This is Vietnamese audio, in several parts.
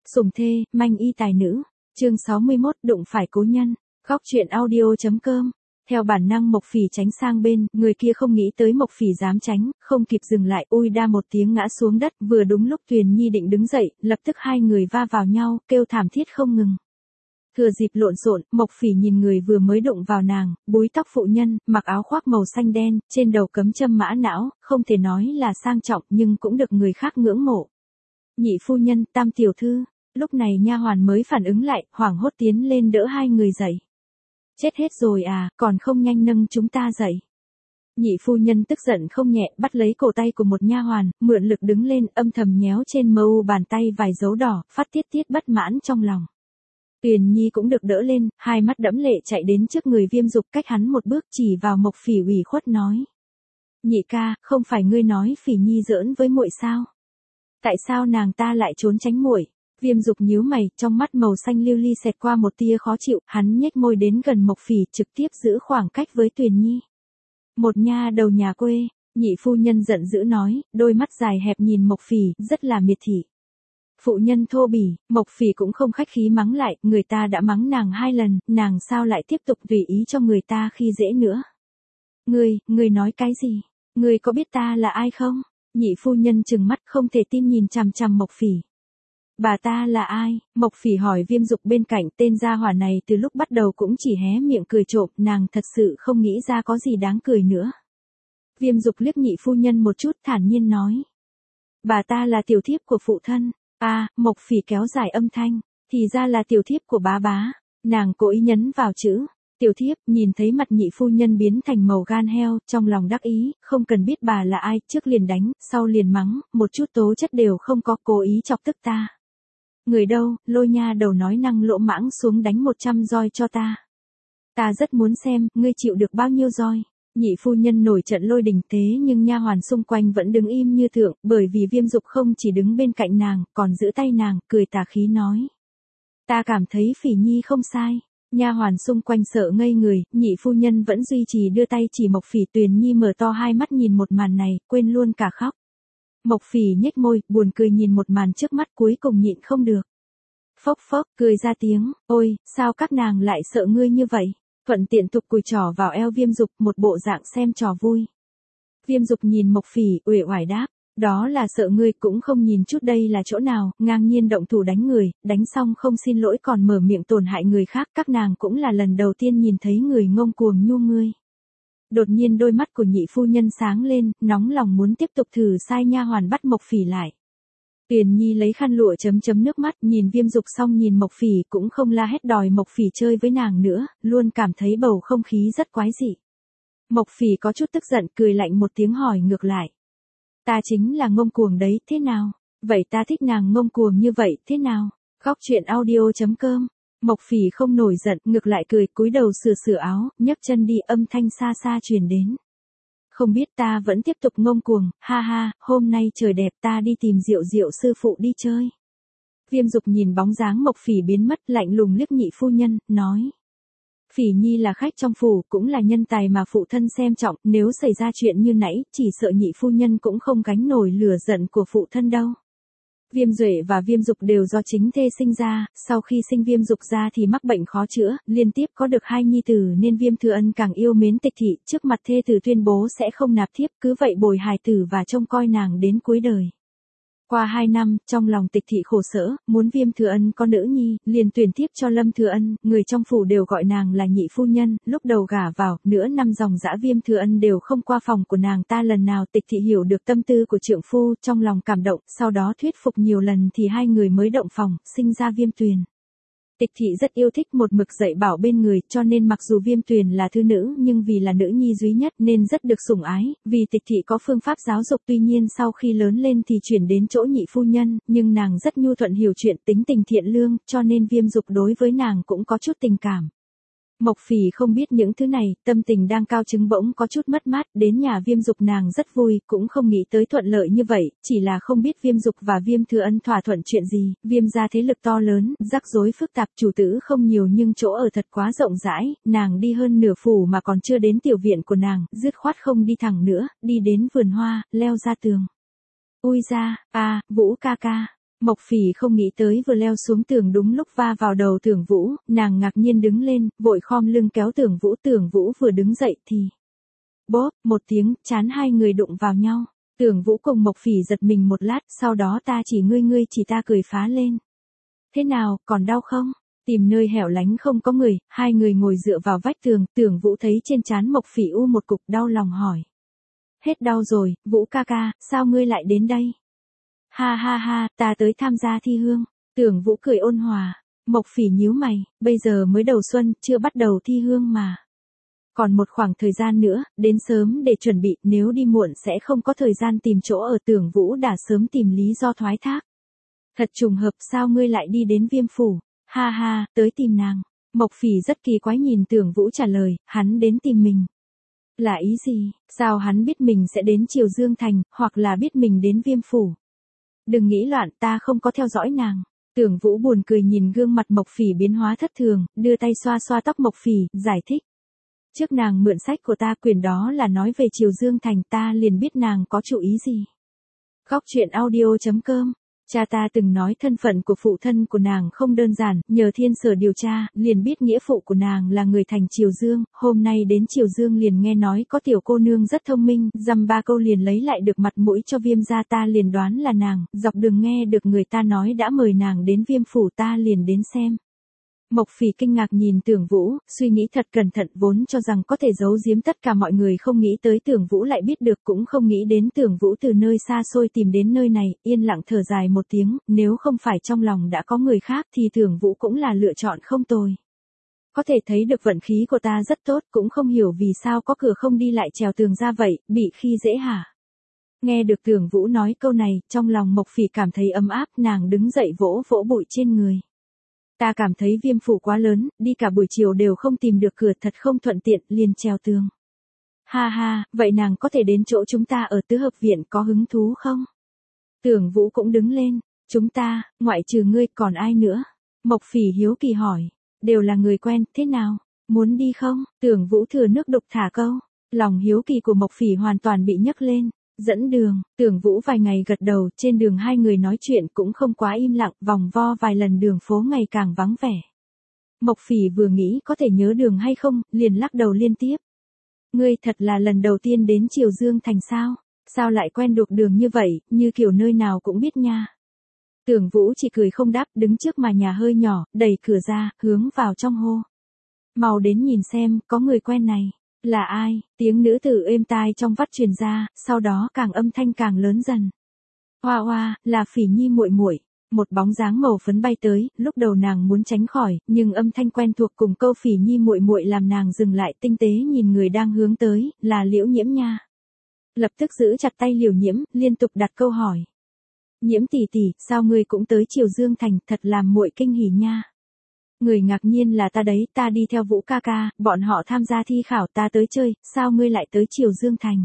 Sủng thê, manh y tài nữ. Chương 61, đụng phải cố nhân. Góc truyện audio.com. Theo bản năng Mộc Phỉ tránh sang bên, người kia không nghĩ tới Mộc Phỉ dám tránh, không kịp dừng lại, ui đa một tiếng ngã xuống đất, vừa đúng lúc Tuyền Nhi định đứng dậy, lập tức hai người va vào nhau, kêu thảm thiết không ngừng. Thừa dịp lộn xộn, Mộc Phỉ nhìn người vừa mới đụng vào nàng, búi tóc phụ nhân, mặc áo khoác màu xanh đen, trên đầu cấm châm mã não, không thể nói là sang trọng nhưng cũng được người khác ngưỡng mộ. Nhị phu nhân, Tam tiểu thư. Lúc này nha hoàn mới phản ứng lại, hoảng hốt tiến lên đỡ hai người dậy. Chết hết rồi à, còn không nhanh nâng chúng ta dậy. Nhị phu nhân tức giận không nhẹ, bắt lấy cổ tay của một nha hoàn, mượn lực đứng lên, âm thầm nhéo trên mu bàn tay vài dấu đỏ, phát tiết bất mãn trong lòng. Tuyền Nhi cũng được đỡ lên, hai mắt đẫm lệ chạy đến trước người Viêm Dục, cách hắn một bước chỉ vào Mộc Phỉ ủy khuất nói. Nhị ca, không phải ngươi nói Phỉ Nhi giỡn với muội sao? Tại sao nàng ta lại trốn tránh muội? Viêm Dục nhíu mày, trong mắt màu xanh lưu ly xẹt qua một tia khó chịu, hắn nhếch môi đến gần Mộc Phỉ, trực tiếp giữ khoảng cách với Tuyền Nhi. Một nha đầu nhà quê, nhị phu nhân giận dữ nói, đôi mắt dài hẹp nhìn Mộc Phỉ, rất là miệt thị. Phụ nhân thô bỉ, Mộc Phỉ cũng không khách khí mắng lại, người ta đã mắng nàng 2 lần, nàng sao lại tiếp tục tùy ý cho người ta khi dễ nữa. Ngươi nói cái gì? Ngươi có biết ta là ai không? Nhị phu nhân trừng mắt không thể tin nhìn chằm chằm Mộc Phỉ. Bà ta là ai? Mộc Phỉ hỏi Viêm Dục bên cạnh, tên gia hỏa này từ lúc bắt đầu cũng chỉ hé miệng cười trộm, nàng thật sự không nghĩ ra có gì đáng cười nữa. Viêm Dục liếc nhị phu nhân một chút thản nhiên nói. Bà ta là tiểu thiếp của phụ thân. Mộc Phỉ kéo dài âm thanh, thì ra là tiểu thiếp của bá bá. Nàng cố ý nhấn vào chữ tiểu thiếp, nhìn thấy mặt nhị phu nhân biến thành màu gan heo, trong lòng đắc ý, không cần biết bà là ai, trước liền đánh, sau liền mắng, một chút tố chất đều không có, cố ý chọc tức ta. Người đâu, lôi nha đầu nói năng lỗ mãng xuống đánh 100 roi cho ta. Ta rất muốn xem, ngươi chịu được bao nhiêu roi. Nhị phu nhân nổi trận lôi đình, thế nhưng nha hoàn xung quanh vẫn đứng im như tượng, bởi vì Viêm Dục không chỉ đứng bên cạnh nàng, còn giữ tay nàng, cười tà khí nói. Ta cảm thấy Phỉ Nhi không sai. Nha hoàn xung quanh sợ ngây người, nhị phu nhân vẫn duy trì đưa tay chỉ Mộc Phỉ. Tuyền Nhi mở to hai mắt nhìn một màn này, quên luôn cả khóc. Mộc Phỉ nhếch môi, buồn cười nhìn một màn trước mắt, cuối cùng nhịn không được. Phốc phốc, cười ra tiếng, ôi, sao các nàng lại sợ ngươi như vậy? Thuận tiện tục cùi trỏ vào eo Viêm Dục, một bộ dạng xem trò vui. Viêm Dục nhìn Mộc Phỉ, uể oải đáp, đó là sợ ngươi, cũng không nhìn chút đây là chỗ nào, ngang nhiên động thủ đánh người, đánh xong không xin lỗi còn mở miệng tổn hại người khác, các nàng cũng là lần đầu tiên nhìn thấy người ngông cuồng nhu ngươi. Đột nhiên đôi mắt của nhị phu nhân sáng lên, nóng lòng muốn tiếp tục thử sai nha hoàn bắt Mộc Phỉ lại. Tuyền Nhi lấy khăn lụa chấm nước mắt, nhìn Viêm Dục xong nhìn Mộc Phỉ, cũng không la hét đòi Mộc Phỉ chơi với nàng nữa, luôn cảm thấy bầu không khí rất quái dị. Mộc Phỉ có chút tức giận, cười lạnh một tiếng hỏi ngược lại. Ta chính là ngông cuồng đấy, thế nào? Vậy ta thích nàng ngông cuồng như vậy, thế nào? Góc truyện audio.com. Mộc Phỉ không nổi giận, ngược lại cười, cúi đầu sửa áo, nhấc chân đi, âm thanh xa xa truyền đến. Không biết ta vẫn tiếp tục ngông cuồng, ha ha, hôm nay trời đẹp ta đi tìm Diệu sư phụ đi chơi. Viêm Dục nhìn bóng dáng Mộc Phỉ biến mất, lạnh lùng liếc nhị phu nhân, nói. Phỉ Nhi là khách trong phủ, cũng là nhân tài mà phụ thân xem trọng, nếu xảy ra chuyện như nãy, chỉ sợ nhị phu nhân cũng không gánh nổi lửa giận của phụ thân đâu. Viêm Duệ và Viêm Dục đều do chính thê sinh ra, sau khi sinh Viêm Dục ra thì mắc bệnh khó chữa, liên tiếp có được 2 nhi tử nên Viêm Thừa Ân càng yêu mến Tịch Thị, trước mặt thê tử tuyên bố sẽ không nạp thiếp, cứ vậy bồi hài tử và trông coi nàng đến cuối đời. Qua 2 năm, trong lòng Tịch Thị khổ sở, muốn Viêm Thừa Ân có nữ nhi, liền tuyển thiếp cho Lâm Thừa Ân, người trong phủ đều gọi nàng là nhị phu nhân, lúc đầu gả vào, nửa năm dòng dã Viêm Thừa Ân đều không qua phòng của nàng ta lần nào. Tịch Thị hiểu được tâm tư của trượng phu, trong lòng cảm động, sau đó thuyết phục nhiều lần thì hai người mới động phòng, sinh ra Viêm Tuyền. Tịch Thị rất yêu thích một mực dạy bảo bên người, cho nên mặc dù Viêm Tuyền là thư nữ nhưng vì là nữ nhi duy nhất nên rất được sủng ái, vì Tịch Thị có phương pháp giáo dục. Tuy nhiên sau khi lớn lên thì chuyển đến chỗ nhị phu nhân, nhưng nàng rất nhu thuận hiểu chuyện, tính tình thiện lương, cho nên Viêm Dục đối với nàng cũng có chút tình cảm. Mộc Phỉ không biết những thứ này, tâm tình đang cao trứng bỗng có chút mất mát, đến nhà Viêm Dục nàng rất vui, cũng không nghĩ tới thuận lợi như vậy, chỉ là không biết Viêm Dục và Viêm Thừa Ân thỏa thuận chuyện gì. Viêm gia thế lực to lớn, rắc rối phức tạp, chủ tử không nhiều nhưng chỗ ở thật quá rộng rãi, nàng đi hơn nửa phủ mà còn chưa đến tiểu viện của nàng, dứt khoát không đi thẳng nữa, đi đến vườn hoa, leo ra tường. Ui ra, Vũ ca ca. Mộc Phỉ không nghĩ tới vừa leo xuống tường đúng lúc va vào đầu Tưởng Vũ, nàng ngạc nhiên đứng lên, vội khom lưng kéo Tưởng Vũ vừa đứng dậy thì bốp, một tiếng, chán hai người đụng vào nhau. Tưởng Vũ cùng Mộc Phỉ giật mình một lát, sau đó ta chỉ ngươi chỉ ta cười phá lên. Thế nào, còn đau không? Tìm nơi hẻo lánh không có người, hai người ngồi dựa vào vách tường, Tưởng Vũ thấy trên trán Mộc Phỉ u một cục đau lòng hỏi. Hết đau rồi, Vũ ca ca, sao ngươi lại đến đây? Ha ha ha, ta tới tham gia thi hương. Tưởng Vũ cười ôn hòa. Mộc Phỉ nhíu mày, bây giờ mới đầu xuân, chưa bắt đầu thi hương mà. Còn một khoảng thời gian nữa, đến sớm để chuẩn bị, nếu đi muộn sẽ không có thời gian tìm chỗ ở. Tưởng Vũ đã sớm tìm lý do thoái thác. Thật trùng hợp, sao ngươi lại đi đến Viêm Phủ? Ha ha, tới tìm nàng. Mộc Phỉ rất kỳ quái nhìn Tưởng Vũ trả lời, hắn đến tìm mình. Là ý gì? Sao hắn biết mình sẽ đến Triều Dương Thành, hoặc là biết mình đến Viêm Phủ? Đừng nghĩ loạn, ta không có theo dõi nàng. Tưởng Vũ buồn cười nhìn gương mặt Mộc Phỉ biến hóa thất thường, đưa tay xoa xoa tóc Mộc Phỉ, giải thích. Trước nàng mượn sách của ta, quyển đó là nói về Triều Dương Thành, ta liền biết nàng có chủ ý gì. Góc truyện audio.com. Cha ta từng nói thân phận của phụ thân của nàng không đơn giản, nhờ thiên sở điều tra, liền biết nghĩa phụ của nàng là người thành Triều Dương, hôm nay đến Triều Dương liền nghe nói có tiểu cô nương rất thông minh, dăm ba câu liền lấy lại được mặt mũi cho Viêm gia, ta liền đoán là nàng, dọc đường nghe được người ta nói đã mời nàng đến Viêm Phủ, ta liền đến xem. Mộc Phỉ kinh ngạc nhìn Tưởng Vũ, suy nghĩ thật cẩn thận, vốn cho rằng có thể giấu giếm tất cả mọi người, không nghĩ tới Tưởng Vũ lại biết được, cũng không nghĩ đến Tưởng Vũ từ nơi xa xôi tìm đến nơi này, yên lặng thở dài một tiếng, nếu không phải trong lòng đã có người khác thì Tưởng Vũ cũng là lựa chọn không tồi. Có thể thấy được vận khí của ta rất tốt, cũng không hiểu vì sao có cửa không đi lại trèo tường ra vậy, bị khi dễ hả? Nghe được Tưởng Vũ nói câu này, trong lòng Mộc Phỉ cảm thấy ấm áp, nàng đứng dậy vỗ vỗ bụi trên người. Ta cảm thấy Viêm Phủ quá lớn, đi cả buổi chiều đều không tìm được cửa, thật không thuận tiện, liền trèo tường. Ha ha, vậy nàng có thể đến chỗ chúng ta ở Tứ Hợp Viện, có hứng thú không? Tưởng Vũ cũng đứng lên. Chúng ta, ngoại trừ ngươi còn ai nữa? Mộc Phỉ hiếu kỳ hỏi. Đều là người quen, thế nào? Muốn đi không? Tưởng Vũ thừa nước đục thả câu. Lòng hiếu kỳ của Mộc Phỉ hoàn toàn bị nhấc lên. Dẫn đường, Tưởng Vũ vài ngày gật đầu, trên đường hai người nói chuyện cũng không quá im lặng, vòng vo vài lần đường phố ngày càng vắng vẻ. Mộc Phỉ vừa nghĩ có thể nhớ đường hay không, liền lắc đầu liên tiếp. Ngươi thật là lần đầu tiên đến Triều Dương Thành sao? Sao lại quen thuộc đường như vậy, như kiểu nơi nào cũng biết nha. Tưởng Vũ chỉ cười không đáp, đứng trước mà nhà hơi nhỏ, đẩy cửa ra, hướng vào trong hô. Mau đến nhìn xem, có người quen này. Là ai? Tiếng nữ tử êm tai trong vắt truyền ra, sau đó âm thanh càng lớn dần. Hoa hoa, là Phỉ Nhi muội muội. Một bóng dáng màu phấn bay tới, lúc đầu nàng muốn tránh khỏi, nhưng âm thanh quen thuộc cùng câu Phỉ Nhi muội muội làm nàng dừng lại, tinh tế nhìn người đang hướng tới, là Liễu Nhiễm nha. Lập tức giữ chặt tay Liễu Nhiễm, liên tục đặt câu hỏi. Nhiễm tỷ tỷ, sao ngươi cũng tới Triều Dương Thành, thật làm muội kinh hỉ nha. Người ngạc nhiên là ta đấy, ta đi theo Vũ ca ca, bọn họ tham gia thi khảo, ta tới chơi, sao ngươi lại tới Triều Dương Thành?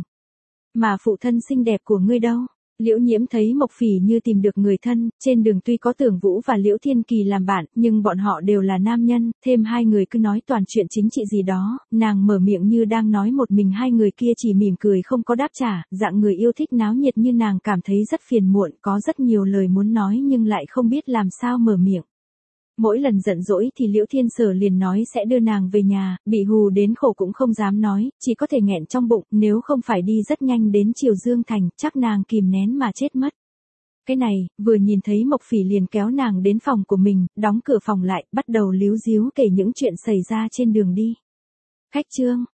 Mà phụ thân xinh đẹp của ngươi đâu? Liễu Nhiễm thấy Mộc Phỉ như tìm được người thân, trên đường tuy có Tưởng Vũ và Liễu Thiên Kỳ làm bạn, nhưng bọn họ đều là nam nhân, thêm hai người cứ nói toàn chuyện chính trị gì đó, nàng mở miệng như đang nói một mình, hai người kia chỉ mỉm cười không có đáp trả, dạng người yêu thích náo nhiệt như nàng cảm thấy rất phiền muộn, có rất nhiều lời muốn nói nhưng lại không biết làm sao mở miệng. Mỗi lần giận dỗi thì Liễu Thiên Sở liền nói sẽ đưa nàng về nhà, bị hù đến khổ cũng không dám nói, chỉ có thể nghẹn trong bụng, nếu không phải đi rất nhanh đến Triều Dương Thành, chắc nàng kìm nén mà chết mất. Cái này, vừa nhìn thấy Mộc Phỉ liền kéo nàng đến phòng của mình, đóng cửa phòng lại, bắt đầu líu díu kể những chuyện xảy ra trên đường đi. Khách trương,